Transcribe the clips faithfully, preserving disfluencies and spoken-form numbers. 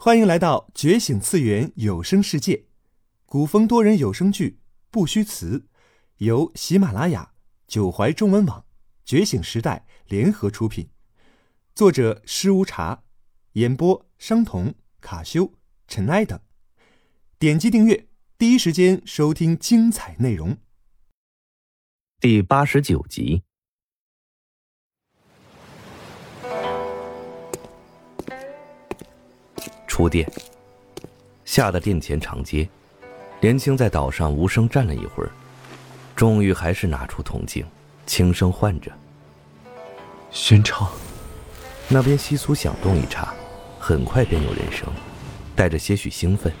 欢迎来到觉醒次元有声世界，古风多人有声剧不虚词，由喜马拉雅、九怀中文网、觉醒时代联合出品，作者施无茶，演播商童、卡修、尘埃等。点击订阅，第一时间收听精彩内容。 第八十九集。出店，下的店前长街，连青在岛上无声站了一会儿，终于还是拿出铜镜，轻声唤着：“ 玄朝。” 那边窸窣响动一刹，很快便有人声，带着些许兴奋：“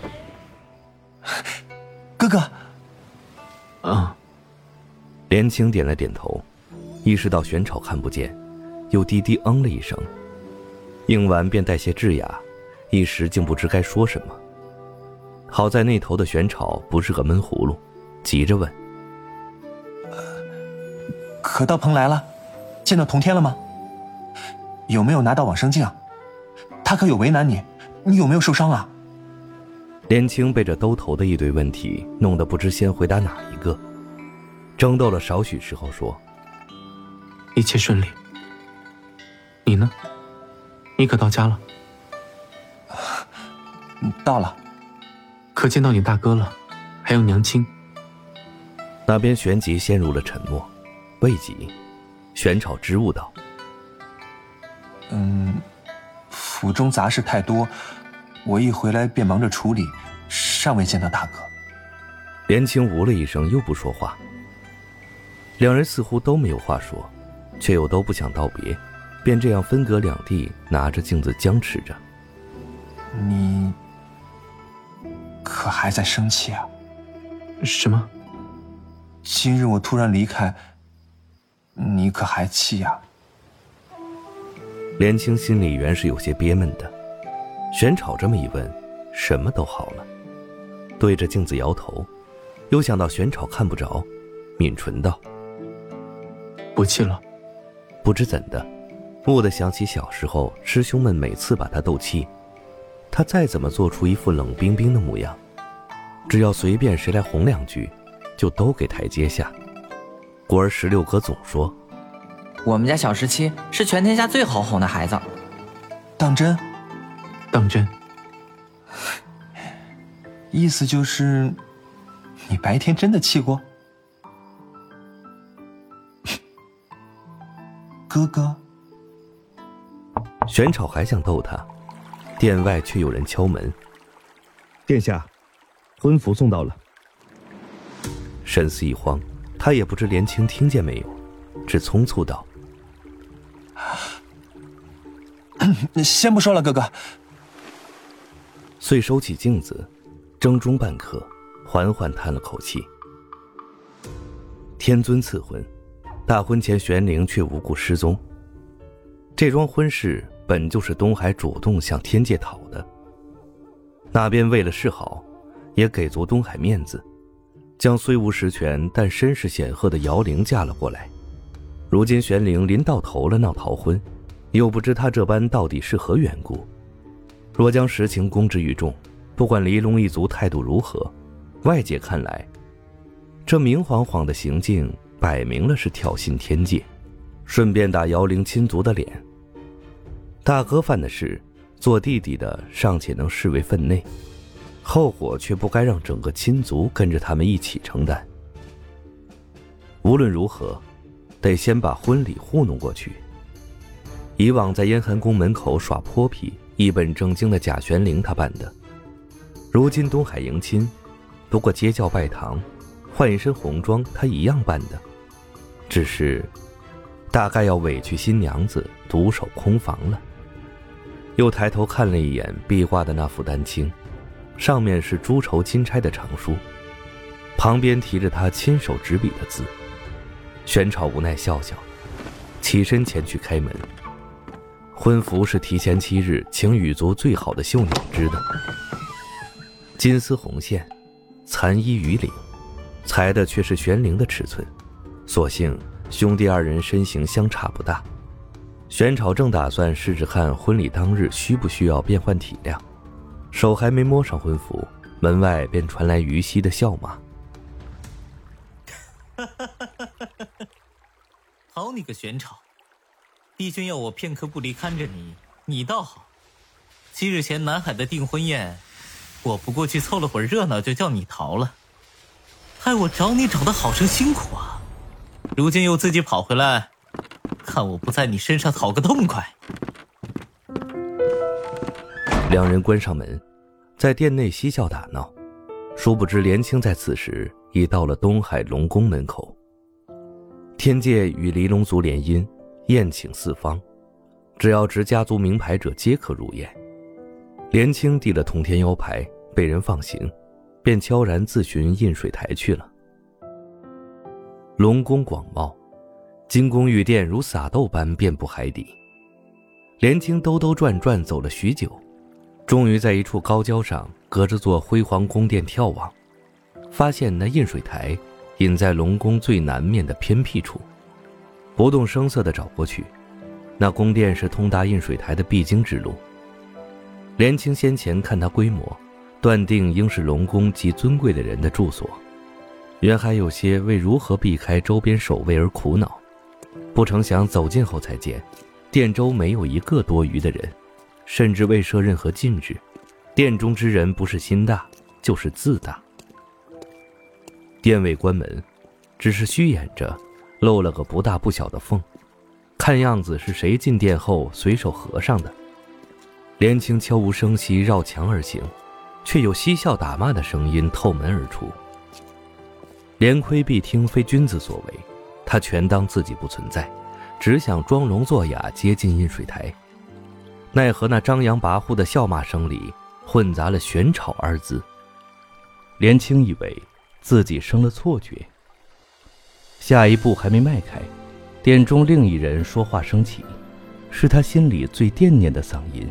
哥哥！”啊！ 连青点了点头，意识到玄草看不见，又低低嗯了一声，应完便带些稚哑。一时竟不知该说什么。好在那头的玄草不是个闷葫芦，急着问：“ 呃、可到蓬莱了？见到童天了吗？有没有拿到往生镜？他可有为难你？你有没有受伤啊？” 连青被这兜头的一堆问题弄得不知先回答哪一个，争斗了少许时候说：“ 一切顺利。你呢？你可到家了？”“到了。可见到你大哥了，还有娘亲。” 那边旋即陷入了沉默，未及，玄草支吾道：“ 嗯，府中杂事太多，我一回来便忙着处理，尚未见到大哥。” 连青呜了一声，又不说话。两人似乎都没有话说，却又都不想道别，便这样分隔两地，拿着镜子僵持着。 “你可还在生气啊？”“什么？今日我突然离开，你可还气呀？” 连青心里原是有些憋闷的，玄草这么一问，什么都好了，对着镜子摇头，又想到玄草看不着，抿唇道：“ 不气了。” 不知怎的，蓦地想起小时候师兄们每次把他斗气，他再怎么做出一副冷冰冰的模样，只要随便谁来哄两句，就都给台阶下。故而石榴哥总说：“ 我们家小十七是全天下最好哄的孩子。”“ 当真？当真？意思就是你白天真的气过？”“哥哥。” 玄草还想逗他，店外却有人敲门。 “殿下，婚服送到了。” 神思一慌，他也不知连青听见没有，只匆促道：“ 先不说了，哥哥。” 遂收起镜子，怔中半刻，缓缓叹了口气。天尊赐婚，大婚前玄灵却无故失踪。这桩婚事本就是东海主动向天界讨的，那边为了示好，也给足东海面子，将虽无实权但身世显赫的瑶灵嫁了过来。如今玄灵临到头了闹逃婚，又不知他这般到底是何缘故。若将实情公之于众，不管离龙一族态度如何，外界看来，这明晃晃的行径摆明了是挑衅天界，顺便打瑶灵亲族的脸。大哥犯的事，做弟弟的尚且能视为分内，后果却不该让整个亲族跟着他们一起承担。无论如何，得先把婚礼糊弄过去。以往在燕寒宫门口耍泼皮，一本正经的假玄灵他办的，如今东海迎亲，不过接轿拜堂，换一身红装，他一样办的，只是大概要委屈新娘子独守空房了。又抬头看了一眼壁挂的那副丹青，上面是朱绸金钗的长书，旁边提着他亲手执笔的字。玄草无奈笑笑，起身前去开门。婚服是提前七日请羽族最好的绣鸟织的，金丝红线，残衣鱼领，裁的却是玄灵的尺寸，所幸兄弟二人身形相差不大。玄草正打算试试看婚礼当日需不需要变换体谅， 手还没摸上婚服，门外便传来于西的笑骂。 好你个玄草，帝君要我片刻不离看着你，你倒好。七日前南海的订婚宴，我不过去凑了会儿热闹，就叫你逃了，害我找你找的好生辛苦啊！如今又自己跑回来，看我不在你身上讨个痛快。 两人关上门，在店内嬉笑打闹，殊不知连青在此时已到了东海龙宫门口。天界与离龙族联姻，宴请四方，只要执家族名牌者皆可入宴。连青递了通天腰牌，被人放行，便悄然自寻印水台去了。龙宫广袤，金宫玉殿如撒豆般遍布海底。连青兜兜转转走了许久，终于在一处高礁上隔着座辉煌宫殿眺望，发现那印水台隐在龙宫最南面的偏僻处。不动声色地找过去，那宫殿是通达印水台的必经之路。连青先前看它规模，断定应是龙宫极尊贵的人的住所，原还有些为如何避开周边守卫而苦恼，不成想走近后才见殿周没有一个多余的人，甚至未设任何禁制，殿中之人不是心大就是自大。殿未关门，只是虚掩着漏了个不大不小的缝，看样子是谁进殿后随手合上的。连青悄无声息绕墙而行，却有嬉笑打骂的声音透门而出。连亏必听非君子所为，他全当自己不存在，只想装聋作哑接近印水台，奈何那张扬跋扈的笑骂声里混杂了玄草二字。连青以为自己生了错觉，下一步还没迈开，殿中另一人说话声起，是他心里最惦念的嗓音。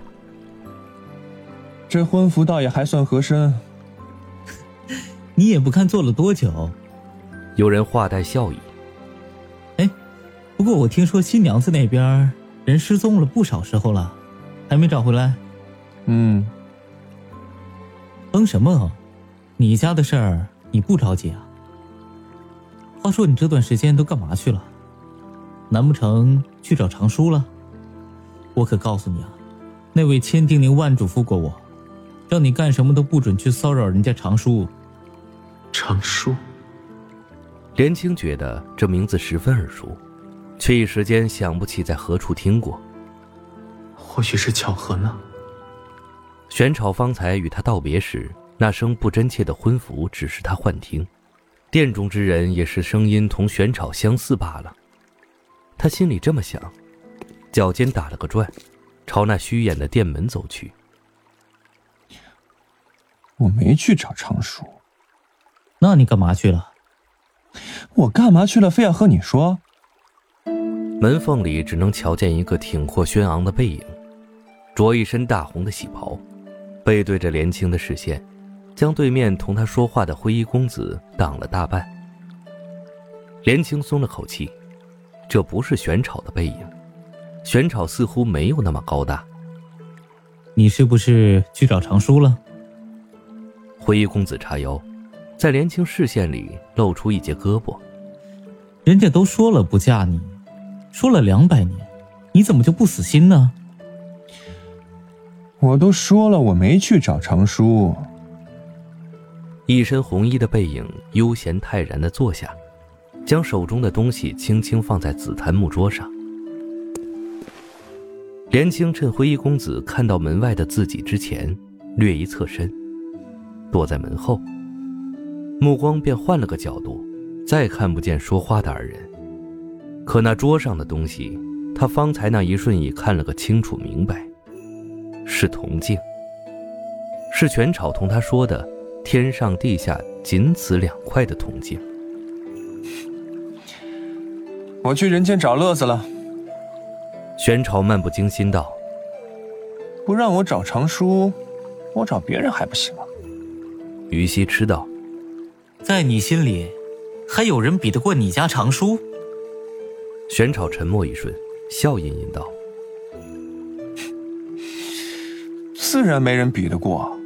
这婚服倒也还算合身。 你也不看做了多久。 有人话带笑意。 哎，不过我听说新娘子那边人失踪了不少时候了，还没找回来。 嗯。 哼什么？你家的事儿你不着急啊？话说你这段时间都干嘛去了？难不成去找常叔了？我可告诉你啊，那位千叮咛万嘱咐过我，让你干什么都不准去骚扰人家常叔。 常叔。 连青觉得这名字十分耳熟，却一时间想不起在何处听过。 或许是巧合呢。 玄草方才与他道别时，那声不真切的婚服只是他幻听，殿中之人也是声音同玄草相似罢了。他心里这么想，脚尖打了个转，朝那虚掩的殿门走去。 我没去找常叔。 那你干嘛去了？ 我干嘛去了非要和你说？ 门缝里只能瞧见一个挺阔轩昂的背影，着一身大红的喜袍，背对着连青的视线，将对面同他说话的灰衣公子挡了大半。连青松了口气，这不是玄草的背影，玄草似乎没有那么高大。 你是不是去找常叔了？ 灰衣公子叉腰，在连青视线里露出一截胳膊。 人家都说了不嫁你，说了两百年，你怎么就不死心呢？ 我都说了我没去找常叔。 一身红衣的背影悠闲泰然地坐下，将手中的东西轻轻放在紫檀木桌上。连青趁灰衣公子看到门外的自己之前，略一侧身，躲在门后，目光便换了个角度，再看不见说话的二人。可那桌上的东西，他方才那一瞬已看了个清楚明白，是铜镜，是玄草同他说的天上地下仅此两块的铜镜。 我去人间找乐子了。 玄草漫不经心道： 不让我找常叔，我找别人还不行吗？ 于西吃道： 在你心里还有人比得过你家常叔？ 玄草沉默一瞬，笑吟吟道： 自然没人比得过。